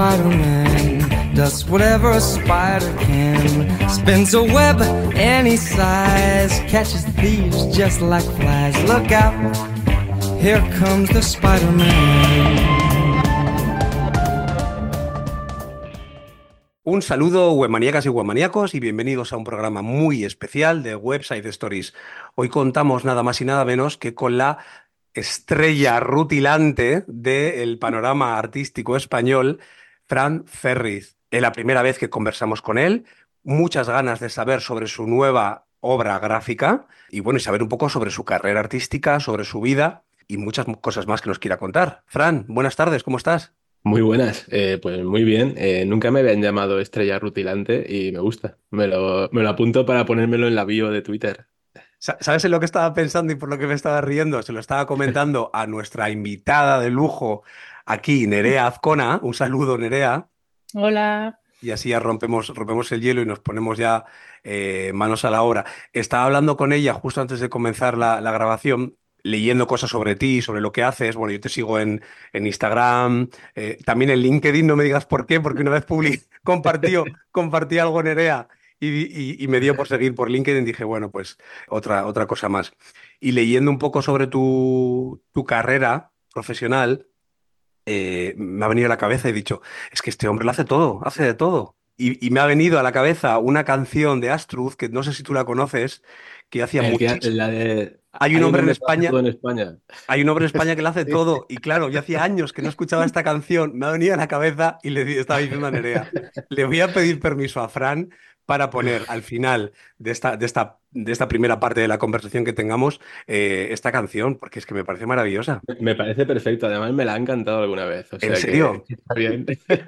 Spider-Man does whatever a spider can. Spins a web any size, catches thieves just like flies. Look out, here comes the Spider-Man. Un saludo, webmaníacas y webmaníacos, y bienvenidos a un programa muy especial de Website Stories. Hoy contamos nada más y nada menos que con la estrella rutilante del panorama artístico español, Fran Ferriz. Es la primera vez que conversamos con él, muchas ganas de saber sobre su nueva obra gráfica y bueno, y saber un poco sobre su carrera artística, sobre su vida y muchas cosas más que nos quiera contar. Fran, buenas tardes, ¿cómo estás? Muy buenas, pues muy bien. Nunca me habían llamado estrella rutilante y me gusta. Me lo apunto para ponérmelo en la bio de Twitter. ¿Sabes en lo que estaba pensando y por lo que me estaba riendo? Se lo estaba comentando a nuestra invitada de lujo aquí, Nerea Azcona. Un saludo, Nerea. Hola. Y así ya rompemos el hielo y nos ponemos ya manos a la obra. Estaba hablando con ella justo antes de comenzar la grabación, leyendo cosas sobre ti, sobre lo que haces. Bueno, yo te sigo en Instagram, también en LinkedIn, no me digas por qué, porque una vez compartí algo Nerea y me dio por seguir por LinkedIn. Dije, bueno, pues otra cosa más. Y leyendo un poco sobre tu carrera profesional me ha venido a la cabeza y he dicho, es que este hombre lo hace todo, hace de todo. Y me ha venido a la cabeza una canción de Astruz, que no sé si tú la conoces, que hacía La de Hay un hay un hombre en hombre que hace todo España, en España. hay un hombre en España que lo hace todo. Y claro, yo hacía años que no escuchaba esta canción, me ha venido a la cabeza y estaba diciendo a Nerea, le voy a pedir permiso a Fran para poner al final de esta primera parte de la conversación que tengamos esta canción, porque es que me parece maravillosa. Me parece perfecto, además me la han cantado alguna vez, o ¿En sea que serio? está bien.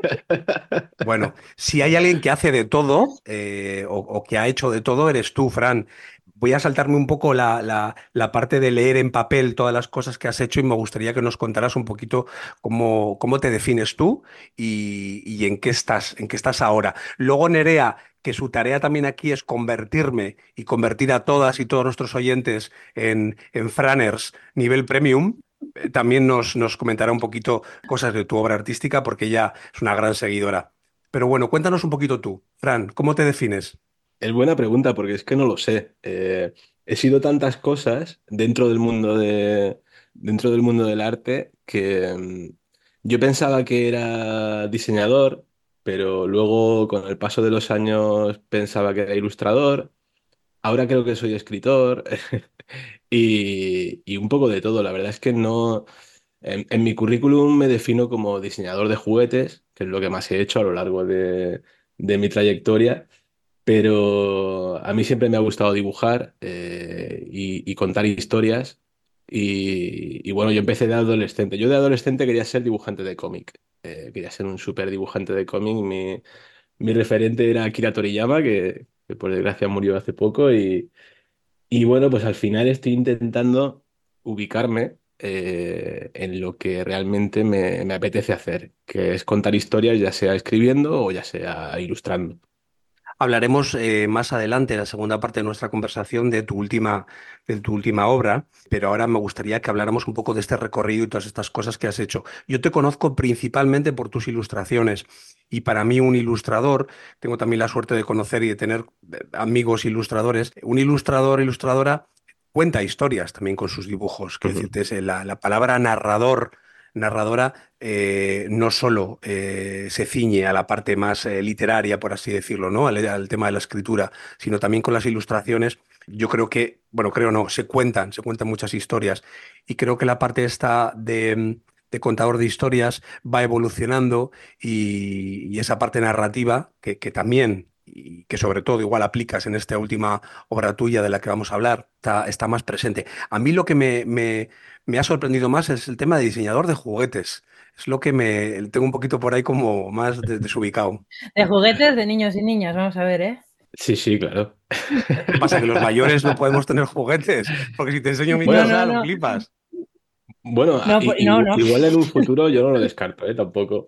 Bueno, si hay alguien que hace de todo o que ha hecho de todo, eres tú, Fran. Voy a saltarme un poco la parte de leer en papel todas las cosas que has hecho y me gustaría que nos contaras un poquito cómo te defines tú y en qué estás ahora. Luego, Nerea, que su tarea también aquí es convertirme y convertir a todas y todos nuestros oyentes en Franers nivel premium. También nos comentará un poquito cosas de tu obra artística porque ella es una gran seguidora. Pero bueno, cuéntanos un poquito tú, Fran, ¿cómo te defines? Es buena pregunta porque es que no lo sé. He sido tantas cosas dentro del mundo del arte que yo pensaba que era diseñador, pero luego con el paso de los años pensaba que era ilustrador. Ahora creo que soy escritor y un poco de todo. La verdad es que no. En mi currículum me defino como diseñador de juguetes, que es lo que más he hecho a lo largo de mi trayectoria. Pero a mí siempre me ha gustado dibujar y contar historias. Y bueno, yo empecé de adolescente. Yo de adolescente quería ser dibujante de cómic. Quería ser un súper dibujante de cómic. Mi referente era Akira Toriyama, que por desgracia murió hace poco. Y bueno, pues al final estoy intentando ubicarme en lo que realmente me apetece hacer, que es contar historias, ya sea escribiendo o ya sea ilustrando. Hablaremos más adelante, en la segunda parte de nuestra conversación, de tu última obra, pero ahora me gustaría que habláramos un poco de este recorrido y todas estas cosas que has hecho. Yo te conozco principalmente por tus ilustraciones y para mí un ilustrador, tengo también la suerte de conocer y de tener amigos ilustradores, un ilustrador, ilustradora, cuenta historias también con sus dibujos. Quiero Ujú. decirte, la palabra narrador, narradora no solo se ciñe a la parte más literaria, por así decirlo, ¿no? Al tema de la escritura, sino también con las ilustraciones. Yo creo que, bueno, creo no, se cuentan muchas historias y creo que la parte esta de contador de historias va evolucionando y esa parte narrativa que también y que sobre todo igual aplicas en esta última obra tuya de la que vamos a hablar, está más presente. A mí lo que me ha sorprendido más es el tema de diseñador de juguetes. Es lo que tengo un poquito por ahí como más desubicado. De juguetes de niños y niñas, vamos a ver, ¿eh? Sí, sí, claro. ¿Qué pasa? ¿Que los mayores no podemos tener juguetes? Porque si te enseño mi No, Bueno, no, casa, lo no. flipas. bueno, No, no, no. igual en un futuro yo no lo descarto, tampoco.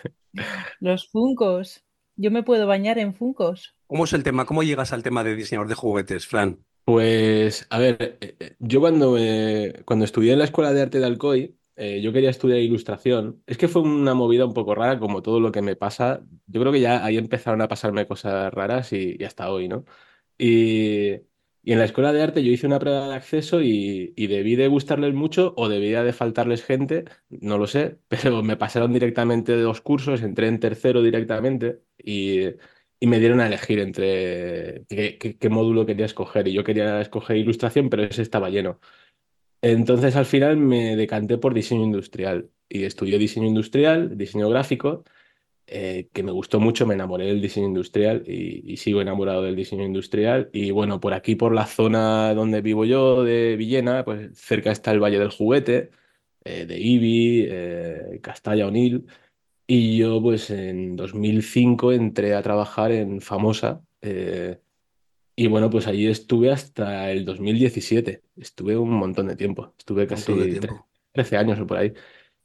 Los funcos. Yo me puedo bañar en funcos. ¿Cómo es el tema? ¿Cómo llegas al tema de diseñador de juguetes, Fran? Pues, a ver, yo cuando estudié en la Escuela de Arte de Alcoy, yo quería estudiar ilustración. Es que fue una movida un poco rara, como todo lo que me pasa. Yo creo que ya ahí empezaron a pasarme cosas raras y hasta hoy, ¿no? Y, y en la escuela de arte yo hice una prueba de acceso y debí de gustarles mucho o debía de faltarles gente, no lo sé, pero me pasaron directamente de 2 cursos, entré en tercero directamente y me dieron a elegir entre qué módulo quería escoger. Y yo quería escoger ilustración, pero ese estaba lleno. Entonces al final me decanté por diseño industrial y estudié diseño industrial, diseño gráfico, que me gustó mucho, me enamoré del diseño industrial y sigo enamorado del diseño industrial. Y bueno, por aquí, por la zona donde vivo yo, de Villena, pues cerca está el Valle del Juguete, de Ibi, Castalla Onil. Y yo pues en 2005 entré a trabajar en Famosa. Y bueno, pues allí estuve hasta el 2017. Estuve un montón de tiempo. Estuve Un montón de casi tiempo. 13 años o por ahí.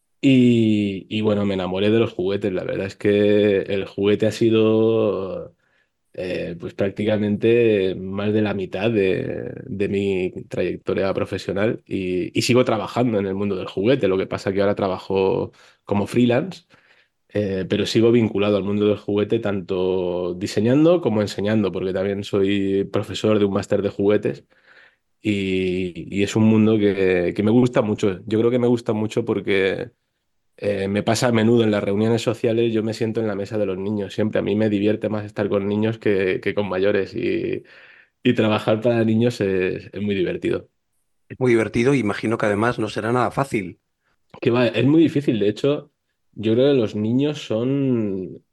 Y bueno, me enamoré de los juguetes. La verdad es que el juguete ha sido pues prácticamente más de la mitad de mi trayectoria profesional y sigo trabajando en el mundo del juguete. Lo que pasa que ahora trabajo como freelance, pero sigo vinculado al mundo del juguete tanto diseñando como enseñando, porque también soy profesor de un máster de juguetes y es un mundo que me gusta mucho. Yo creo que me gusta mucho porque me pasa a menudo en las reuniones sociales, yo me siento en la mesa de los niños. Siempre a mí me divierte más estar con niños que con mayores y trabajar para niños es muy divertido. Es muy divertido y imagino que además no será nada fácil. Que va, es muy difícil, de hecho, yo creo que los niños son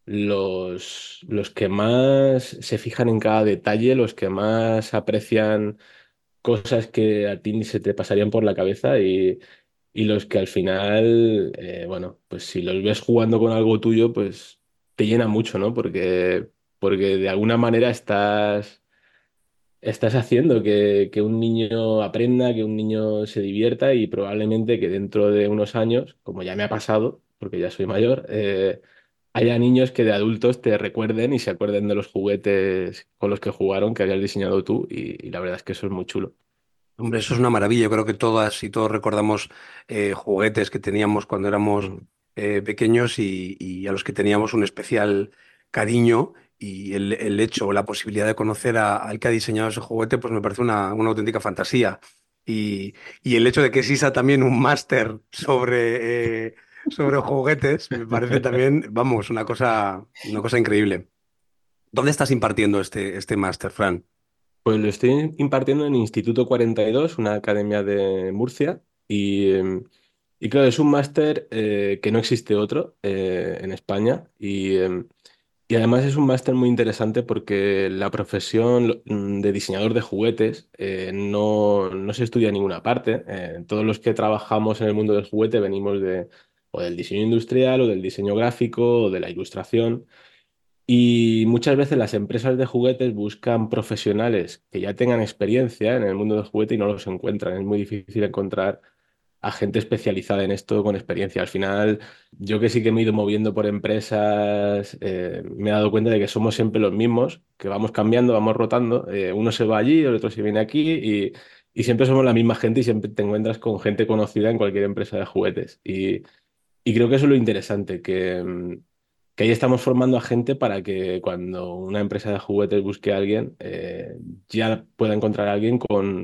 los que más se fijan en cada detalle, los que más aprecian cosas que a ti ni se te pasarían por la cabeza y los que al final, bueno, pues si los ves jugando con algo tuyo, pues te llena mucho, ¿no? Porque de alguna manera estás haciendo que un niño aprenda, que un niño se divierta y probablemente que dentro de unos años, como ya me ha pasado, porque ya soy mayor, haya niños que de adultos te recuerden y se acuerden de los juguetes con los que jugaron, que habías diseñado tú y la verdad es que eso es muy chulo. Hombre, eso es una maravilla. Yo creo que todas y todos recordamos juguetes que teníamos cuando éramos Mm. pequeños y a los que teníamos un especial cariño. Y el hecho o la posibilidad de conocer al que ha diseñado ese juguete, pues me parece una auténtica fantasía. Y el hecho de que exista también un máster sobre juguetes, me parece también, vamos, una cosa increíble. ¿Dónde estás impartiendo este máster, Fran? Pues lo estoy impartiendo en Instituto 42, una academia de Murcia, y claro, es un máster que no existe otro en España, y además es un máster muy interesante porque la profesión de diseñador de juguetes no se estudia en ninguna parte. Todos los que trabajamos en el mundo del juguete venimos o del diseño industrial o del diseño gráfico o de la ilustración. Y muchas veces las empresas de juguetes buscan profesionales que ya tengan experiencia en el mundo del juguete y no los encuentran. Es muy difícil encontrar a gente especializada en esto con experiencia. Al final, yo que sí que me he ido moviendo por empresas, me he dado cuenta de que somos siempre los mismos, que vamos cambiando, vamos rotando. Uno se va allí, el otro se viene aquí y siempre somos la misma gente y siempre te encuentras con gente conocida en cualquier empresa de juguetes. Y creo que eso es lo interesante, que ahí estamos formando a gente para que cuando una empresa de juguetes busque a alguien, ya pueda encontrar a alguien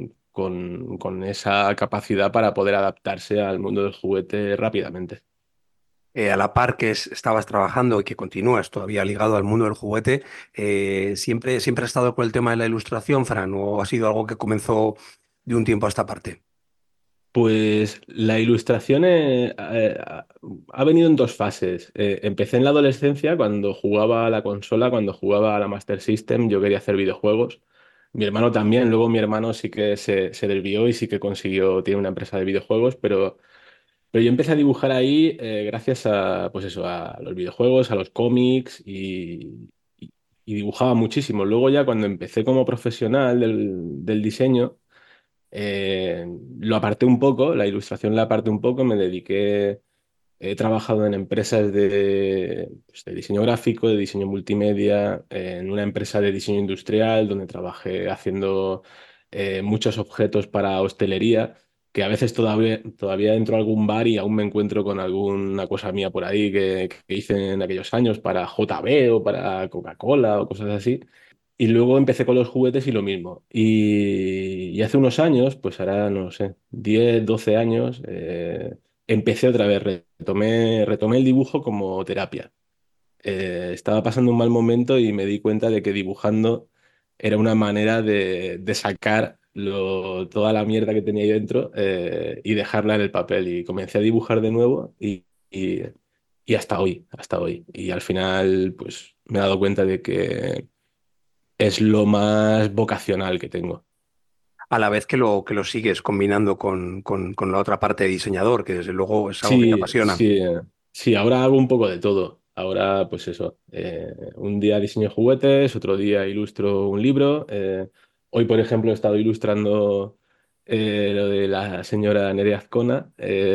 con esa capacidad para poder adaptarse al mundo del juguete rápidamente. A la par que estabas trabajando y que continúas todavía ligado al mundo del juguete, siempre has estado con el tema de la ilustración, Fran, o ha sido algo que comenzó de un tiempo a esta parte? Pues la ilustración ha venido en 2 fases. Empecé en la adolescencia cuando jugaba a la consola, cuando jugaba a la Master System, yo quería hacer videojuegos. Mi hermano también, luego mi hermano sí que se desvió y sí que consiguió, tiene una empresa de videojuegos, pero yo empecé a dibujar ahí gracias a, pues eso, a los videojuegos, a los cómics y dibujaba muchísimo. Luego ya cuando empecé como profesional del diseño, lo aparté un poco, la ilustración la aparté un poco, me dediqué, he trabajado en empresas de diseño gráfico, de diseño multimedia, en una empresa de diseño industrial donde trabajé haciendo muchos objetos para hostelería. que a veces todavía entro a algún bar y aún me encuentro con alguna cosa mía por ahí que hice en aquellos años para JB o para Coca-Cola o cosas así. Y luego empecé con los juguetes y lo mismo. Y hace unos años, pues ahora no sé, 10 12 años, empecé otra vez, retomé el dibujo como terapia. Estaba pasando un mal momento y me di cuenta de que dibujando era una manera de sacar toda la mierda que tenía ahí dentro, y dejarla en el papel. Y comencé a dibujar de nuevo y hasta hoy, hasta hoy. Y al final, pues me he dado cuenta de que es lo más vocacional que tengo. A la vez que lo sigues combinando con la otra parte de diseñador, que desde luego es algo que te Sí, apasiona. sí, sí, ahora hago un poco de todo. Ahora, pues eso, un día diseño juguetes, otro día ilustro un libro. Hoy, por ejemplo, he estado ilustrando lo de la señora Nerea Azcona,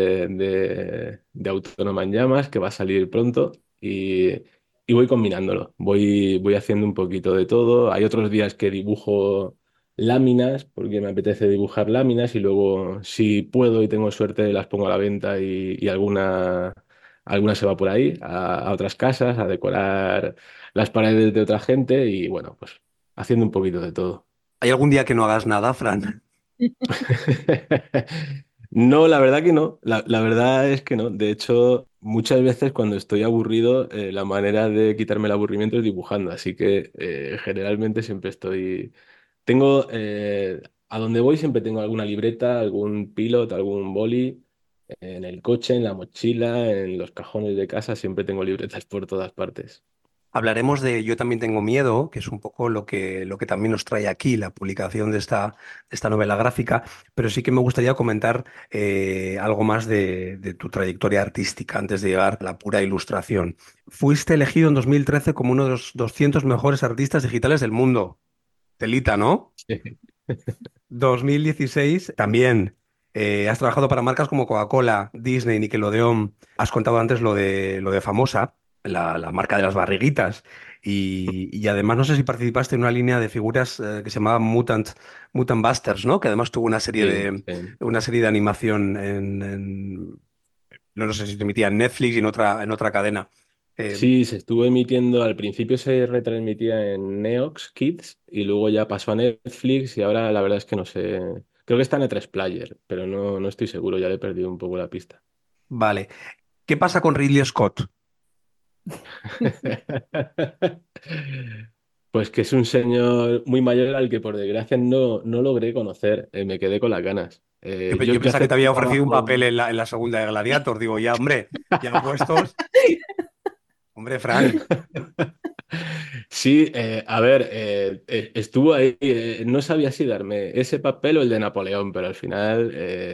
de Autónoma en Llamas, que va a salir pronto, y voy combinándolo. Voy haciendo un poquito de todo. Hay otros días que dibujo láminas, porque me apetece dibujar láminas y luego, si puedo y tengo suerte, las pongo a la venta y alguna se va por ahí a otras casas, a decorar las paredes de otra gente y bueno, pues haciendo un poquito de todo. ¿Hay algún día que no hagas nada, Fran? No, la verdad que no. La verdad es que no. De hecho, muchas veces cuando estoy aburrido, la manera de quitarme el aburrimiento es dibujando. Así que generalmente siempre estoy. Tengo, a donde voy siempre tengo alguna libreta, algún pilot, algún boli. En el coche, en la mochila, en los cajones de casa, siempre tengo libretas por todas partes. Hablaremos de Yo también tengo miedo, que es un poco lo que también nos trae aquí la publicación de esta novela gráfica, pero sí que me gustaría comentar algo más de tu trayectoria artística antes de llegar a la pura ilustración. Fuiste elegido en 2013 como uno de los 200 mejores artistas digitales del mundo. Telita, ¿no? Sí. 2016 también. Has trabajado para marcas como Coca-Cola, Disney, Nickelodeon. Has contado antes lo de Famosa, la marca de las barriguitas. Y además no sé si participaste en una línea de figuras que se llamaba Mutant Busters, ¿no? Que además tuvo Sí, sí. una serie de animación no sé si se emitía en Netflix y en otra cadena. Eh, Sí, se estuvo emitiendo, al principio se retransmitía en Neox Kids y luego ya pasó a Netflix y ahora la verdad es que no sé, creo que está en E3 Player, pero no estoy seguro, ya le he perdido un poco la pista. vale. ¿Qué pasa con Ridley Scott? Pues que es un señor muy mayor al que por desgracia no logré conocer, me quedé con las ganas. Yo Yo pensaba que te acepté había un ofrecido un trabajo. papel en la segunda de Gladiator. Digo, ya, hombre, ya puestos. Hombre, Fran. Sí, a ver, estuvo ahí, no sabía si darme ese papel o el de Napoleón, pero al final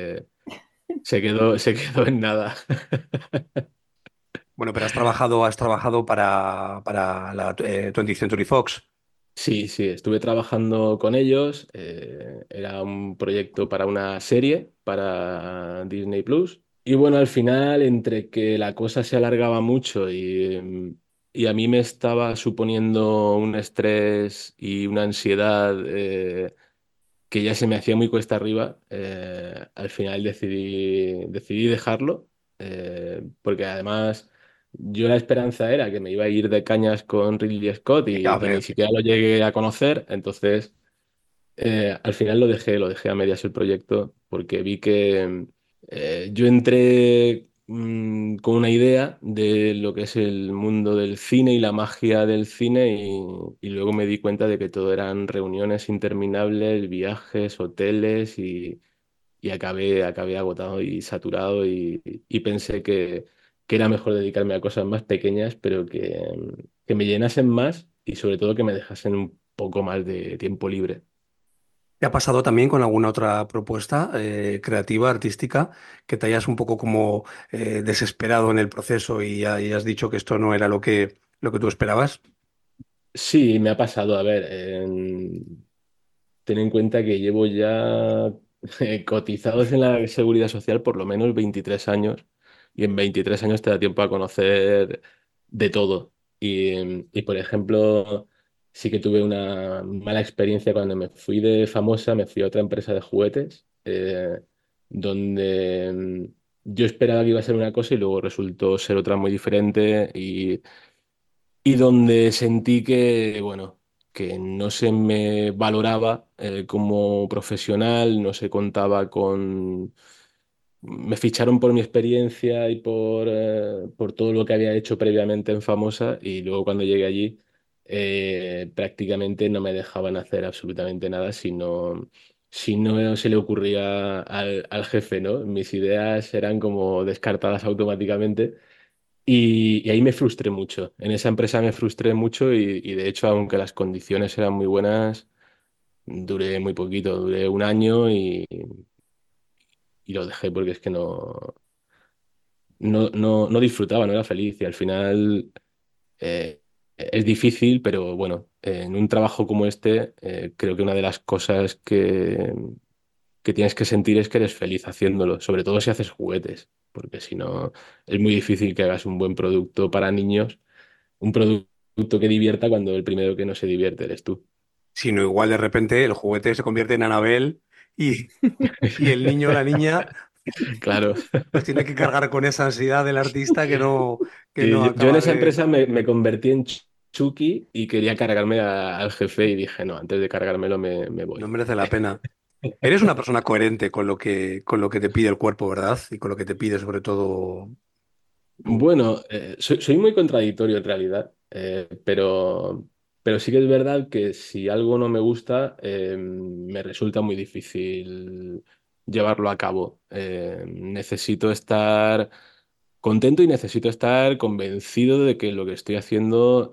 se quedó en nada. Bueno, pero has trabajado para la 20th Century Fox. Sí, sí, estuve trabajando con ellos, era un proyecto para una serie, para Disney Plus, y bueno, al final, entre que la cosa se alargaba mucho y a mí me estaba suponiendo un estrés y una ansiedad, que ya se me hacía muy cuesta arriba, al final decidí dejarlo, porque además yo la esperanza era que me iba a ir de cañas con Ridley Scott A y ni ver, siquiera lo llegué a conocer, entonces al final lo dejé a medias el proyecto porque vi que yo entré con una idea de lo que es el mundo del cine y la magia del cine y luego me di cuenta de que todo eran reuniones interminables, viajes, hoteles y acabé agotado y saturado y pensé que era mejor dedicarme a cosas más pequeñas pero que me llenasen más y sobre todo que me dejasen un poco más de tiempo libre. ¿te ha pasado también con alguna otra propuesta creativa, artística, que te hayas un poco como desesperado en el proceso y has dicho que esto no era lo que tú esperabas? Sí, me ha pasado. A ver, ten en cuenta que llevo ya cotizados en la Seguridad Social por lo menos 23 años y en 23 años te da tiempo a conocer de todo. Por ejemplo, sí que tuve una mala experiencia cuando me fui de Famosa, me fui a otra empresa de juguetes. donde yo esperaba que iba a ser una cosa y luego resultó ser otra muy diferente y donde sentí que, bueno, que no se me valoraba como profesional, no se contaba con... Me ficharon por mi experiencia y por todo lo que había hecho previamente en Famosa y luego cuando llegué allí prácticamente no me dejaban hacer absolutamente nada si no se le ocurría al jefe, ¿no? Mis ideas eran como descartadas automáticamente y ahí me frustré mucho. En esa empresa me frustré mucho y de hecho, aunque las condiciones eran muy buenas, duré muy poquito, duré un año y lo dejé porque es que no disfrutaba, no era feliz y al final eh, es difícil, pero bueno, en un trabajo como este creo que una de las cosas que tienes que sentir es que eres feliz haciéndolo, sobre todo si haces juguetes, porque si no es muy difícil que hagas un buen producto para niños, un producto que divierta cuando el primero que no se divierte eres tú. Sino igual de repente el juguete se convierte en Anabel y, y el niño o la niña Claro. pues tiene que cargar con esa ansiedad del artista que no Y yo en acaba esa de... empresa me convertí en Chucky y quería cargarme al jefe y dije, no, antes de cargármelo me No voy. merece la pena. Eres una persona coherente con lo que te pide el cuerpo, ¿verdad? Y con lo que te pide sobre todo tú. Bueno, soy muy contradictorio en realidad, pero sí que es verdad que si algo no me gusta, me resulta muy difícil llevarlo a cabo. Necesito estar contento y necesito estar convencido de que lo que estoy haciendo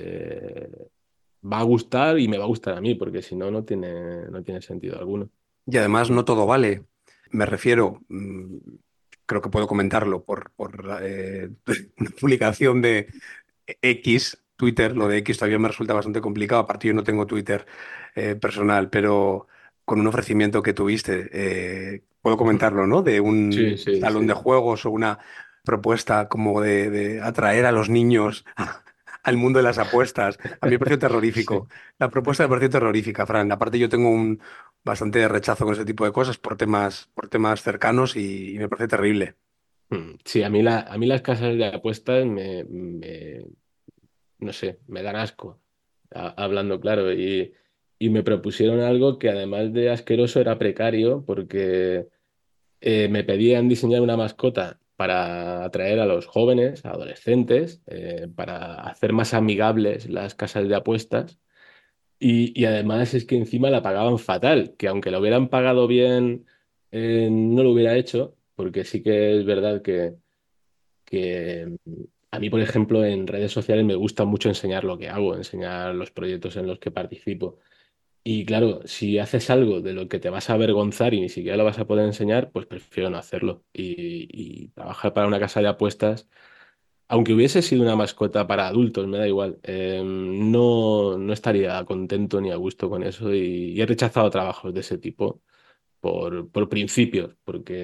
va a gustar y me va a gustar a mí, porque si no, no tiene sentido alguno. Y además no todo vale. Me refiero, creo que puedo comentarlo por una publicación de X, Twitter. Lo de X todavía me resulta bastante complicado. Aparte, yo no tengo Twitter personal, pero con un ofrecimiento que tuviste, puedo comentarlo, ¿no? De Sí, un sí, salón de sí. juegos o una propuesta como de atraer a los niños al mundo de las apuestas. A mí me pareció terrorífico. Sí. La propuesta me pareció terrorífica, Fran. Aparte, yo tengo un bastante rechazo con ese tipo de cosas por temas cercanos y me parece terrible. Sí, a mí las casas de apuestas no sé, me dan asco, hablando claro, y me propusieron algo que además de asqueroso era precario porque me pedían diseñar una mascota para atraer a los jóvenes, a adolescentes, para hacer más amigables las casas de apuestas. Y además es que encima la pagaban fatal, que aunque lo hubieran pagado bien, no lo hubiera hecho, porque sí que es verdad que a mí, por ejemplo, en redes sociales me gusta mucho enseñar lo que hago, enseñar los proyectos en los que participo. Y claro, si haces algo de lo que te vas a avergonzar y ni siquiera lo vas a poder enseñar, pues prefiero no hacerlo. Y trabajar para una casa de apuestas, aunque hubiese sido una mascota para adultos, me da igual, no estaría contento ni a gusto con eso y he rechazado trabajos de ese tipo por principios,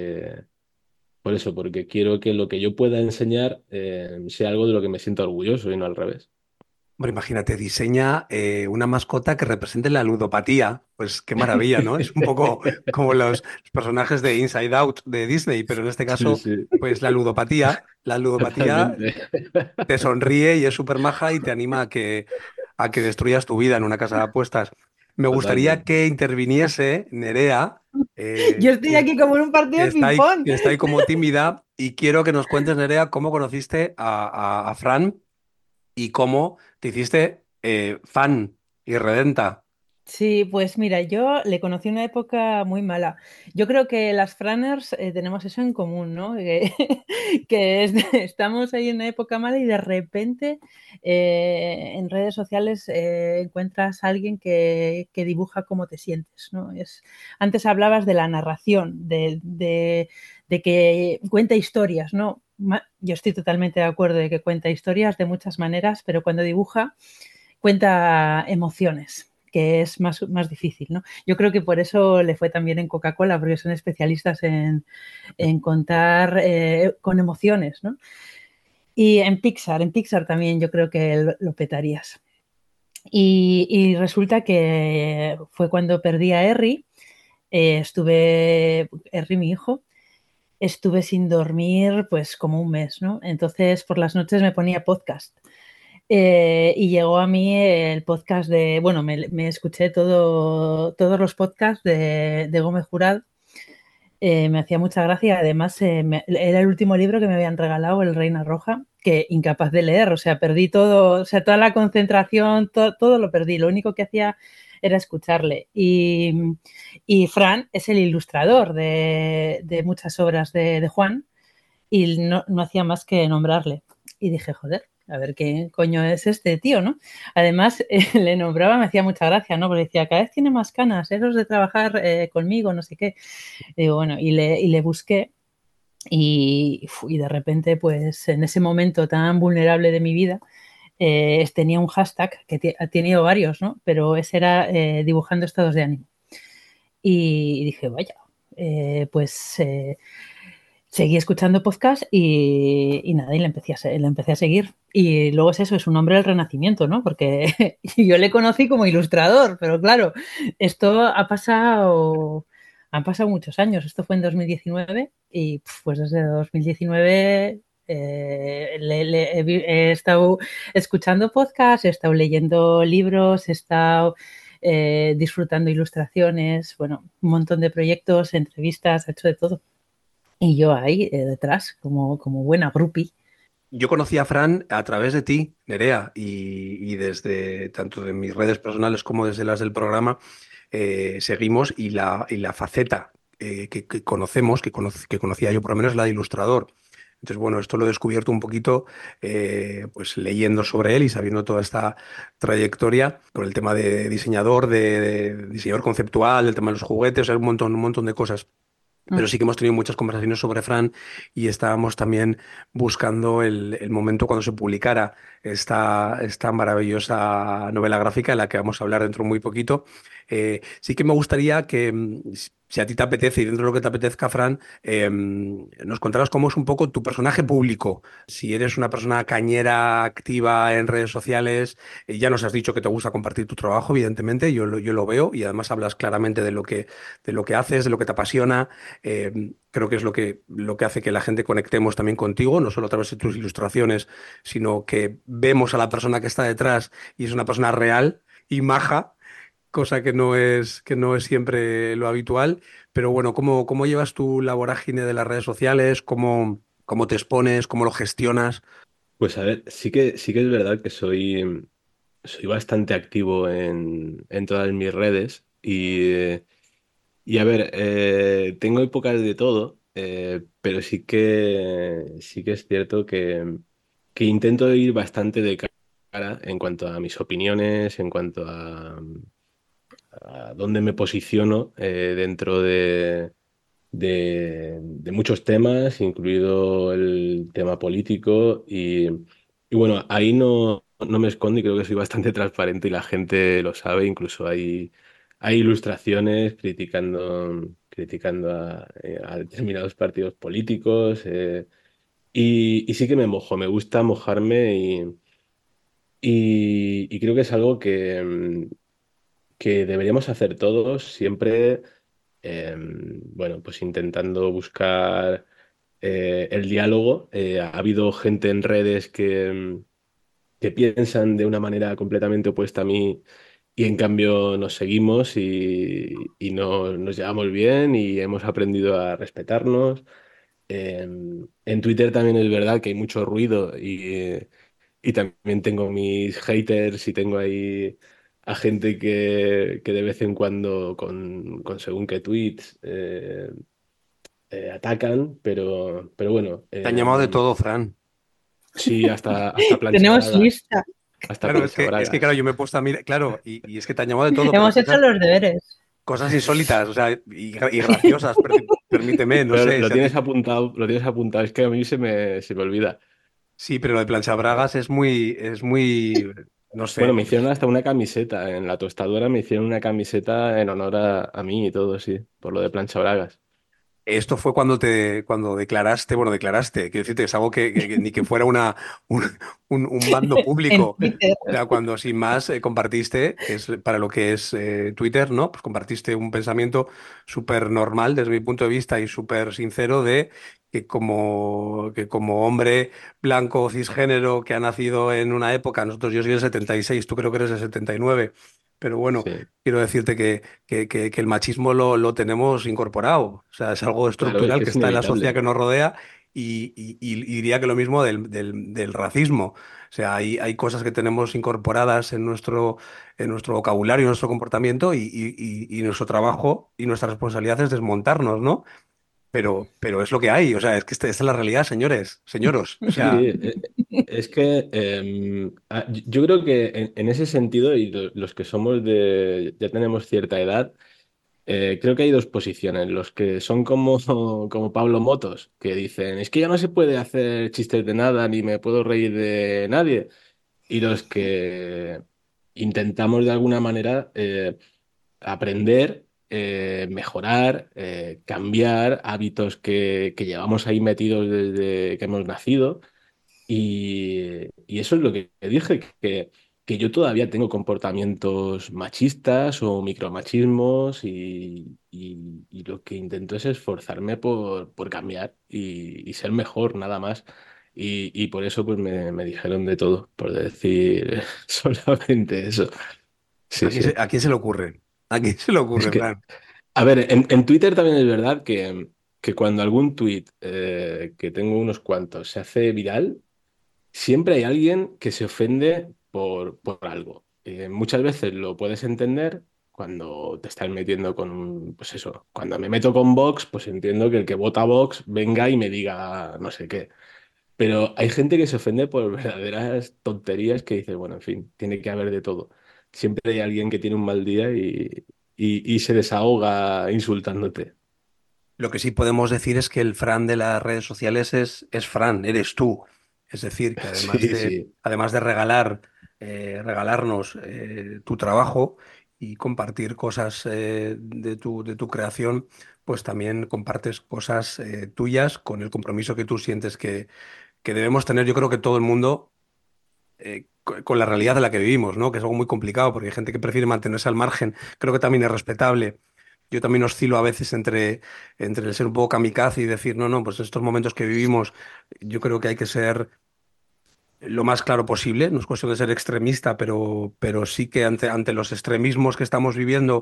por eso, porque quiero que lo que yo pueda enseñar sea algo de lo que me siento orgulloso y no al revés. Hombre, imagínate, diseña una mascota que represente la ludopatía. Pues qué maravilla, ¿no? Es un poco como los personajes de Inside Out de Disney, pero en este Sí, caso, sí, pues la ludopatía totalmente. te sonríe y es súper maja y te anima a que destruyas tu vida en una casa de apuestas. Me gustaría Totalmente. que interviniese Nerea, Yo estoy aquí como en un partido de ping-pong. que está ahí como tímida, y quiero que nos cuentes, Nerea, cómo conociste a Fran y cómo te hiciste fan y redenta. Sí, pues mira, yo le conocí una época muy mala. Yo creo que las Franners tenemos eso en común, ¿no? Que, estamos ahí en una época mala y de repente en redes sociales encuentras a alguien que dibuja cómo te sientes, ¿no? Antes hablabas de la narración, de que cuenta historias, ¿no? Yo estoy totalmente de acuerdo de que cuenta historias de muchas maneras, pero cuando dibuja cuenta emociones, que es más difícil, ¿no? Yo creo que por eso le fue también en Coca-Cola, porque son especialistas en contar con emociones, ¿no? Y en Pixar también yo creo que lo petarías. Y resulta que fue cuando perdí a Harry, Harry, mi hijo, estuve sin dormir pues como un mes, ¿no? Entonces por las noches me ponía podcast. Y llegó a mí el podcast de, bueno, me escuché todos los podcasts de Gómez Jurado. Me hacía mucha gracia. Además, era el último libro que me habían regalado, El Reina Roja, que incapaz de leer. O sea, perdí todo, o sea, toda la concentración, todo lo perdí. Lo único que hacía era escucharle. Y Fran es el ilustrador de muchas obras de Juan y no hacía más que nombrarle. Y dije, joder, a ver qué coño es este tío, ¿no? Además, le nombraba, me hacía mucha gracia, ¿no? Porque decía, cada vez tiene más canas, esos de trabajar conmigo, no sé qué. Y digo, bueno, y le busqué y de repente, pues en ese momento tan vulnerable de mi vida, tenía un hashtag que ha tenido varios, ¿no? Pero ese era dibujando estados de ánimo. Y dije, vaya, pues seguí escuchando podcast y nada, y le empecé a seguir. Y luego es eso, es un hombre del Renacimiento, ¿no? Porque yo le conocí como ilustrador, pero claro, esto han pasado muchos años. Esto fue en 2019 y pues desde 2019 he estado escuchando podcasts, he estado leyendo libros, he estado disfrutando ilustraciones, bueno, un montón de proyectos, entrevistas, he hecho de todo. Y yo ahí detrás, como buena groupie. Yo conocí a Fran a través de ti, Nerea, y desde tanto de mis redes personales como desde las del programa seguimos y la faceta que conocemos, que conocía yo por lo menos, la de ilustrador. Entonces, bueno, esto lo he descubierto un poquito pues leyendo sobre él y sabiendo toda esta trayectoria con el tema de diseñador, de diseñador conceptual, el tema de los juguetes, o sea, un montón de cosas. Pero sí que hemos tenido muchas conversaciones sobre Fran y estábamos también buscando el momento cuando se publicara esta maravillosa novela gráfica de la que vamos a hablar dentro de muy poquito. Sí que me gustaría que, si a ti te apetece y dentro de lo que te apetezca, Fran, nos contaras cómo es un poco tu personaje público. Si eres una persona cañera, activa en redes sociales, ya nos has dicho que te gusta compartir tu trabajo, evidentemente, yo lo veo y además hablas claramente de lo que haces, de lo que te apasiona. Creo que es lo que hace que la gente conectemos también contigo, no solo a través de tus ilustraciones, sino que vemos a la persona que está detrás y es una persona real y maja, cosa que no es siempre lo habitual. Pero bueno, ¿cómo llevas tú la vorágine de las redes sociales? ¿Cómo te expones? ¿Cómo lo gestionas? Pues a ver, sí que es verdad que soy bastante activo en todas mis redes y a ver, tengo épocas de todo, pero sí que es cierto que intento ir bastante de cara en cuanto a mis opiniones, en cuanto a dónde me posiciono dentro de muchos temas, incluido el tema político. Y bueno, ahí no me escondo y creo que soy bastante transparente y la gente lo sabe. Incluso hay ilustraciones criticando a determinados partidos políticos. Y sí que me mojo, me gusta mojarme y creo que es algo que deberíamos hacer todos siempre, bueno, pues intentando buscar el diálogo. Ha habido gente en redes que piensan de una manera completamente opuesta a mí y en cambio nos seguimos y nos llevamos bien y hemos aprendido a respetarnos. En Twitter también es verdad que hay mucho ruido y también tengo mis haters y tengo ahí a gente que de vez en cuando con según qué tweets atacan, pero bueno, Te han llamado de todo, Fran. sí, hasta plancha Tenemos bragas, lista. hasta Claro, es plancha que, es que claro, bragas. yo me he puesto a mirar, claro, y es que te han llamado de todo, pero Hemos hecho los deberes. cosas insólitas, o sea, y graciosas, permíteme, no Pero sé, lo tienes apuntado, es que a mí se me olvida. sí, pero lo de plancha bragas es muy, no Bueno, sé. me hicieron hasta una camiseta, en la tostadora me hicieron una camiseta en honor a mí y todo, sí, por lo de plancha bragas. Esto fue cuando declaraste, bueno, declaraste, quiero decirte, es algo que ni que fuera un, un bando En público. Twitter. O sea, cuando sin más compartiste, que es para lo que es Twitter, ¿no? Pues compartiste un pensamiento súper normal desde mi punto de vista y súper sincero de que como hombre blanco, cisgénero, que ha nacido en una época, yo soy del 76, tú creo que eres del 79, pero bueno, Sí, quiero decirte que el machismo lo tenemos incorporado. O sea, es algo claro, es estructural que que es está en la sociedad inevitable. que nos rodea y diría que lo mismo del racismo. O sea, hay cosas que tenemos incorporadas en nuestro vocabulario, en nuestro comportamiento y nuestro trabajo y nuestra responsabilidad es desmontarnos, ¿no? Pero es lo que hay. O sea, es que esta es la realidad, señores, señoros. O Sí, sea, es que yo creo que en ese sentido, y los que somos ya tenemos cierta edad, creo que hay dos posiciones, los que son como Pablo Motos, que dicen, es que ya no se puede hacer chistes de nada, ni me puedo reír de nadie, y los que intentamos de alguna manera aprender, mejorar, cambiar hábitos que llevamos ahí metidos desde que hemos nacido. Y eso es lo que dije, que yo todavía tengo comportamientos machistas o micromachismos y lo que intento es esforzarme por cambiar y ser mejor, nada más. Y por eso pues me dijeron de todo, por decir solamente eso. Sí, sí. ¿a quién se le ocurre? ¿A quién se le Es ocurre, que, Fran? a ver, en Twitter también es verdad que cuando algún tweet, que tengo unos cuantos, se hace viral, siempre hay alguien que se ofende por algo. Muchas veces lo puedes entender cuando te estás metiendo pues eso, cuando me meto con Vox, pues entiendo que el que vota Vox venga y me diga no sé qué. Pero hay gente que se ofende por verdaderas tonterías que dice, bueno, en fin, tiene que haber de todo. Siempre hay alguien que tiene un mal día y se desahoga insultándote. Lo que sí podemos decir es que el Fran de las redes sociales es Fran, eres tú. Es decir, que además Sí, de, sí. además de regalarnos tu trabajo y compartir cosas de tu creación, pues también compartes cosas tuyas con el compromiso que tú sientes que debemos tener, yo creo que todo el mundo, con la realidad de la que vivimos, ¿no? Que es algo muy complicado porque hay gente que prefiere mantenerse al margen. Creo que también es respetable. Yo también oscilo a veces entre el ser un poco kamikaze y decir, no, no, pues en estos momentos que vivimos, yo creo que hay que ser lo más claro posible. No es cuestión de ser extremista, pero sí que ante los extremismos que estamos viviendo,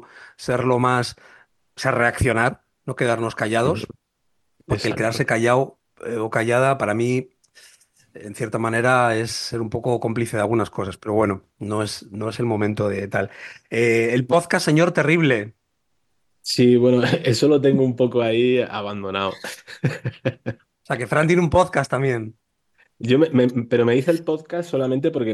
ser reaccionar, no quedarnos Ujú. callados, porque el quedarse Exacto. callado o callada, para mí, en cierta manera, es ser un poco cómplice de algunas cosas. Pero bueno, no es el momento de tal. El podcast, señor terrible. Sí, bueno, eso lo tengo un poco ahí abandonado. O sea, que Fran tiene un podcast también. Pero me hice el podcast solamente porque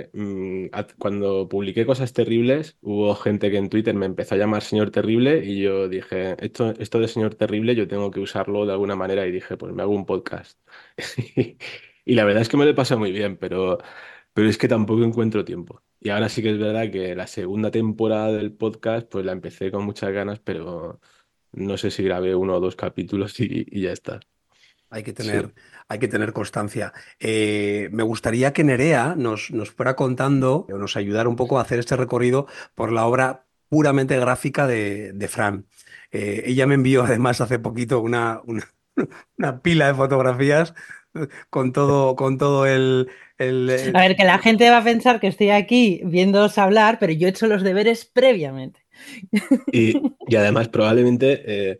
cuando publiqué cosas terribles, hubo gente que en Twitter me empezó a llamar Señor Terrible y yo dije, esto de Señor Terrible yo tengo que usarlo de alguna manera y dije, pues me hago un podcast. Y la verdad es que me lo he pasado muy bien, pero es que tampoco encuentro tiempo. Y ahora sí que es verdad que la segunda temporada del podcast, pues la empecé con muchas ganas, pero no sé si grabé uno o dos capítulos y ya está. Hay que Sí. tener, hay que tener constancia. Me gustaría que Nerea nos fuera contando o nos ayudara un poco a hacer este recorrido por la obra puramente gráfica de Fran. Ella me envió además hace poquito una pila de fotografías con todo A ver, que la gente va a pensar que estoy aquí viéndoos hablar, pero yo he hecho los deberes previamente. Y además probablemente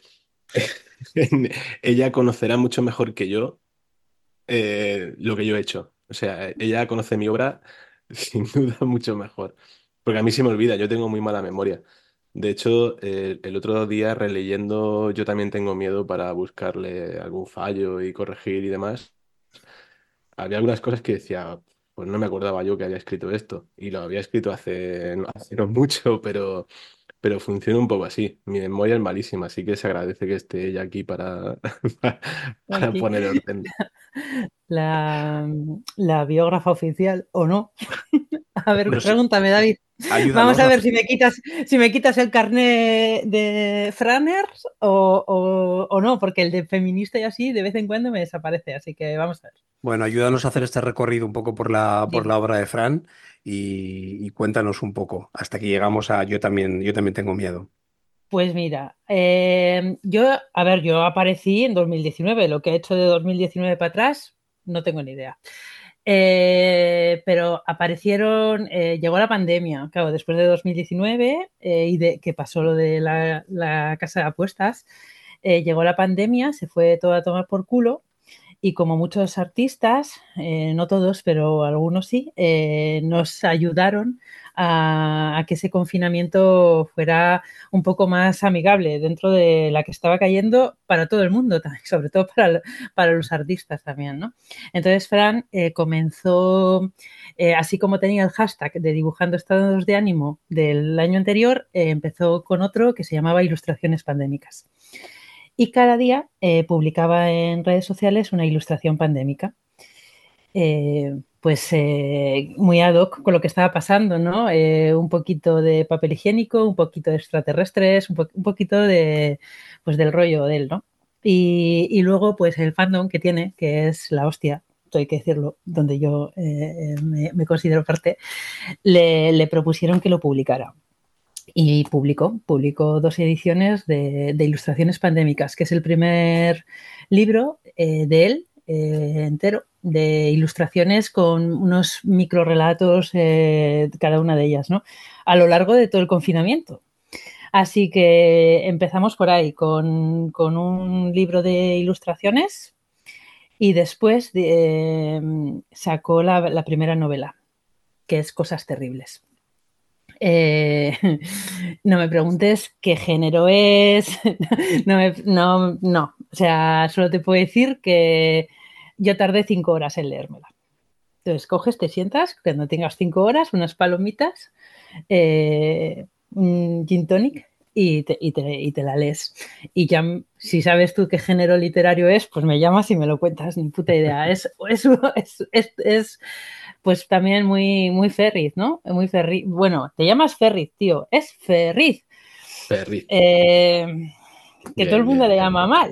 ella conocerá mucho mejor que yo lo que yo he hecho. O sea, ella conoce mi obra sin duda mucho mejor. Porque a mí se me olvida, yo tengo muy mala memoria. De hecho, el otro día releyendo, yo también tengo miedo para buscarle algún fallo y corregir y demás. Había algunas cosas que decía, pues no me acordaba yo que había escrito esto. Y lo había escrito hace no mucho, pero funciona un poco así. Mi memoria es malísima, así que se agradece que esté ella aquí para, para Aquí, poner orden. la, la biógrafa oficial, ¿o no? A ver, No sé, pregúntame, David. Ayúdanos Vamos a a ver si me quitas el carné de Franners o no, porque el de feminista y así de vez en cuando me desaparece, así que vamos a ver. Bueno, ayúdanos a hacer este recorrido un poco por Dime. la obra de Fran y cuéntanos un poco hasta que llegamos a yo también tengo miedo. Pues mira, yo aparecí en 2019, lo que he hecho de 2019 para atrás, no tengo ni idea. Pero aparecieron, llegó la pandemia, claro, después de 2019 y de que pasó lo de la casa de apuestas, llegó la pandemia, se fue todo a tomar por culo y como muchos artistas, no todos, pero algunos sí, nos ayudaron a que ese confinamiento fuera un poco más amigable dentro de la que estaba cayendo para todo el mundo, también, sobre todo para los artistas también, ¿no? Entonces Fran comenzó, así como tenía el hashtag de dibujando estados de ánimo del año anterior, empezó con otro que se llamaba Ilustraciones Pandémicas y cada día publicaba en redes sociales una ilustración pandémica. Muy ad hoc con lo que estaba pasando, ¿no? Un poquito de papel higiénico, un poquito de extraterrestres, un poquito de, pues, del rollo de él, ¿no? Y luego, pues el fandom que tiene, que es la hostia, hay que decirlo, donde yo me considero parte, le propusieron que lo publicara. Y publicó 2 ediciones de Ilustraciones Pandémicas, que es el primer libro de él entero, de ilustraciones con unos microrelatos, cada una de ellas, ¿no? A lo largo de todo el confinamiento. Así que empezamos por ahí, con un libro de ilustraciones y después sacó la primera novela, que es Cosas Terribles. Eh, no me preguntes qué género es. No. O sea, solo te puedo decir que yo tardé 5 horas en leérmela. Entonces coges, te sientas, cuando tengas 5 horas, unas palomitas, un gin tonic y te la lees. Y ya, si sabes tú qué género literario es, pues me llamas y me lo cuentas, ni puta idea. Es pues también muy Ferriz, ¿no? Muy Ferriz. Bueno, te llamas Ferriz, tío. Es Ferriz. Perry. Eh, que todo el Bien, mundo bien. le llama mal.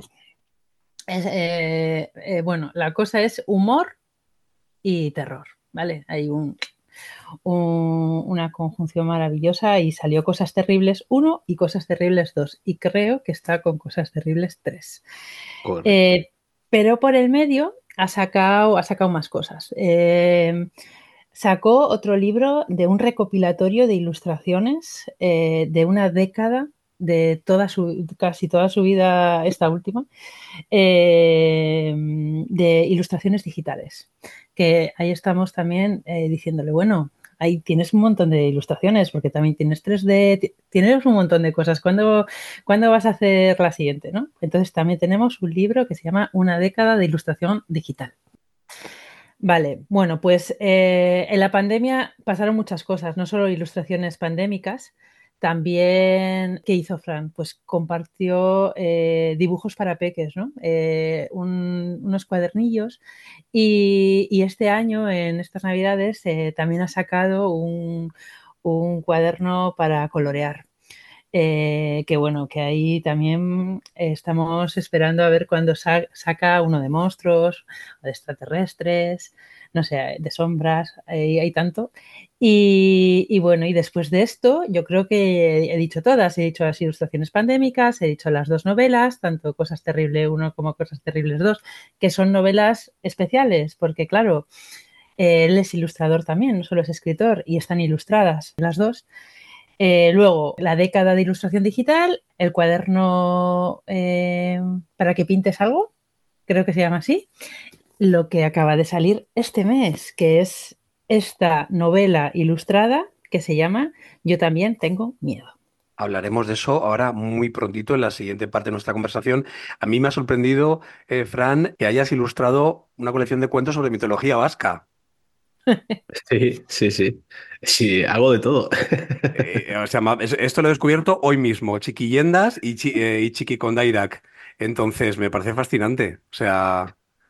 Bueno, la cosa es humor y terror, ¿vale? Hay una conjunción maravillosa y salió Cosas Terribles 1 y Cosas Terribles 2 y creo que está con Cosas Terribles 3. Correcto. Pero por el medio ha sacado más cosas. Sacó otro libro de un recopilatorio de ilustraciones de una década, de casi toda su vida, esta última, de ilustraciones digitales. Que ahí estamos también diciéndole, bueno, ahí tienes un montón de ilustraciones, porque también tienes 3D, tienes un montón de cosas. ¿Cuándo vas a hacer la siguiente? ¿No? Entonces también tenemos un libro que se llama Una década de ilustración digital. Vale, bueno, pues en la pandemia pasaron muchas cosas, no solo ilustraciones pandémicas, también, ¿qué hizo Fran? Pues compartió dibujos para peques, ¿no? Unos cuadernillos y este año, en estas navidades, también ha sacado un cuaderno para colorear. Que bueno, que ahí también estamos esperando a ver cuándo saca uno de monstruos o de extraterrestres, no sé, de sombras, hay tanto. Y bueno, y después de esto, yo creo que he dicho todas, he dicho las ilustraciones pandémicas, he dicho las 2 novelas, tanto Cosas Terribles 1 como Cosas Terribles 2, que son novelas especiales, porque claro, él es ilustrador también, no solo es escritor, y están ilustradas las dos. Luego, la década de ilustración digital, el cuaderno para que pintes algo, creo que se llama así, lo que acaba de salir este mes, que es esta novela ilustrada que se llama Yo también tengo miedo. Hablaremos de eso ahora muy prontito en la siguiente parte de nuestra conversación. A mí me ha sorprendido, Fran, que hayas ilustrado una colección de cuentos sobre mitología vasca. Sí, sí, sí. Sí, hago de todo. O sea, esto lo he descubierto hoy mismo, Chiquillendas y Chiquicondairak. Entonces, me parece fascinante. O sea,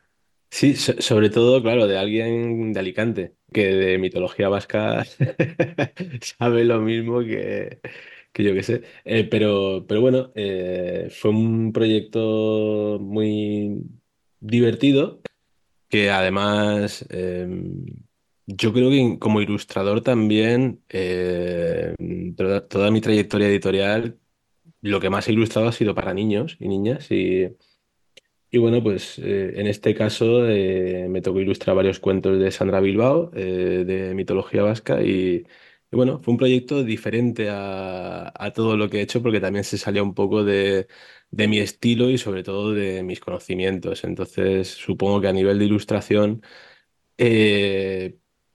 Sí, sobre todo, claro, de alguien de Alicante, que de mitología vasca sabe lo mismo que yo que sé. Pero bueno, fue un proyecto muy divertido, que además yo creo que como ilustrador también, toda mi trayectoria editorial, lo que más he ilustrado ha sido para niños y niñas. Y bueno, pues en este caso me tocó ilustrar varios cuentos de Sandra Bilbao, de mitología vasca, y bueno, fue un proyecto diferente a todo lo que he hecho, porque también se salía un poco de mi estilo y sobre todo de mis conocimientos. Entonces, supongo que a nivel de ilustración eh,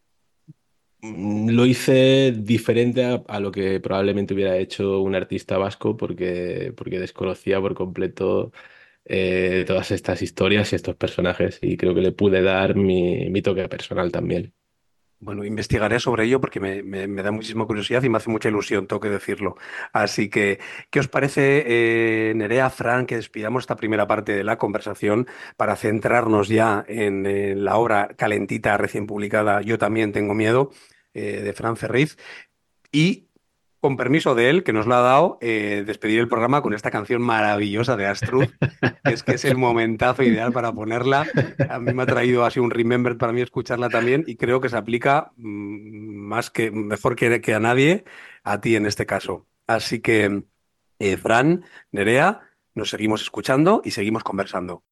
lo hice diferente a lo que probablemente hubiera hecho un artista vasco, porque desconocía por completo todas estas historias y estos personajes, y creo que le pude dar mi toque personal también. Bueno, investigaré sobre ello porque me da muchísima curiosidad y me hace mucha ilusión, tengo que decirlo. Así que, ¿qué os parece, Nerea, Fran, que despidamos esta primera parte de la conversación para centrarnos ya en la obra calentita, recién publicada, Yo también tengo miedo, de Fran Ferriz? Y, con permiso de él, que nos lo ha dado, despedir el programa con esta canción maravillosa de Astrud, que es el momentazo ideal para ponerla. A mí me ha traído así un remember para mí escucharla también y creo que se aplica mejor que a nadie, a ti en este caso. Así que, Fran, Nerea, nos seguimos escuchando y seguimos conversando.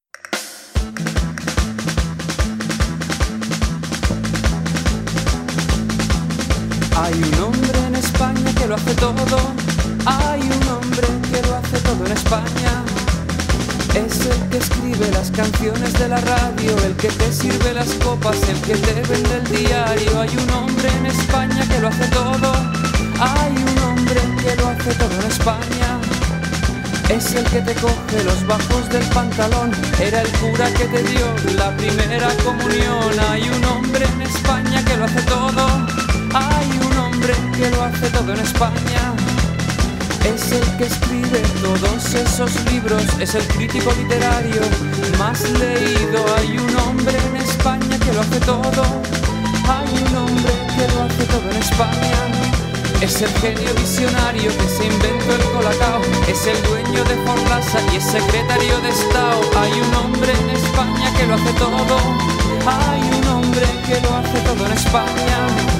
Hay un hombre en España que lo hace todo. Hay un hombre que lo hace todo en España. Es el que escribe las canciones de la radio, el que te sirve las copas, el que te vende el diario. Hay un hombre en España que lo hace todo. Hay un hombre que lo hace todo en España. Es el que te coge los bajos del pantalón. Era el cura que te dio la primera comunión. Hay un hombre en España que lo hace todo. Hay un hombre que lo hace todo en España. Es el que escribe todos esos libros. Es el crítico literario más leído. Hay un hombre en España que lo hace todo. Hay un hombre que lo hace todo en España. Es el genio visionario que se inventó el colacao. Es el dueño de Forlasa y es secretario de Estado. Hay un hombre en España que lo hace todo. Hay un hombre que lo hace todo en España.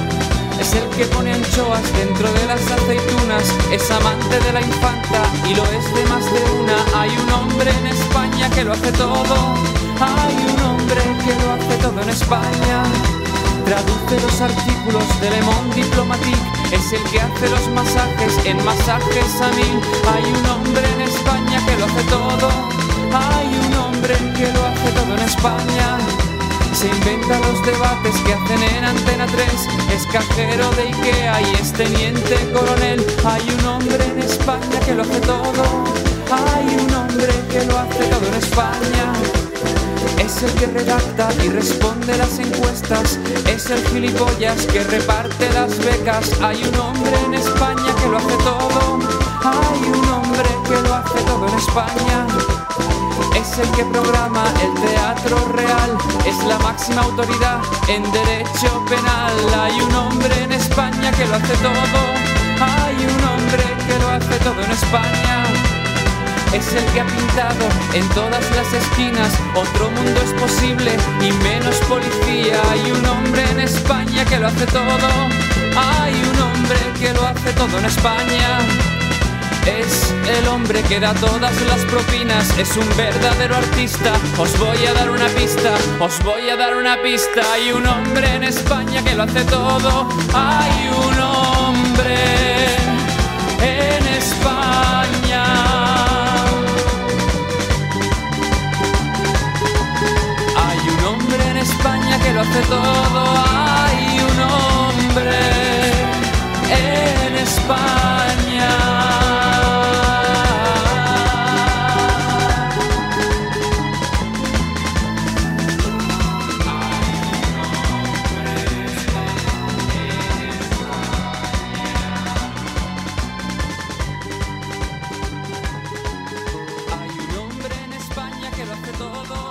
Es el que pone anchoas dentro de las aceitunas. Es amante de la infanta y lo es de más de una. Hay un hombre en España que lo hace todo. Hay un hombre que lo hace todo en España. Traduce los artículos de Le Monde Diplomatique. Es el que hace los masajes en Masajes a mí. Hay un hombre en España que lo hace todo. Hay un hombre que lo hace todo en España. Se inventa los debates que hacen en Antena 3. Es cajero de Ikea y es teniente coronel. Hay un hombre en España que lo hace todo. Hay un hombre que lo hace todo en España. Es el que redacta y responde las encuestas. Es el gilipollas que reparte las becas. Hay un hombre en España que lo hace todo. Hay un hombre que lo hace todo en España. Es el que programa el teatro real. Es la máxima autoridad en derecho penal. Hay un hombre en España que lo hace todo. Hay un hombre que lo hace todo en España. Es el que ha pintado en todas las esquinas. Otro mundo es posible y menos policía. Hay un hombre en España que lo hace todo. Hay un hombre que lo hace todo en España. Es el hombre que da todas las propinas. Es un verdadero artista. Os voy a dar una pista. Os voy a dar una pista. Hay un hombre en España que lo hace todo. Hay un hombre en España. Hay un hombre en España que lo hace todo. Hay un hombre en España. Hay un hombre en España que lo hace todo.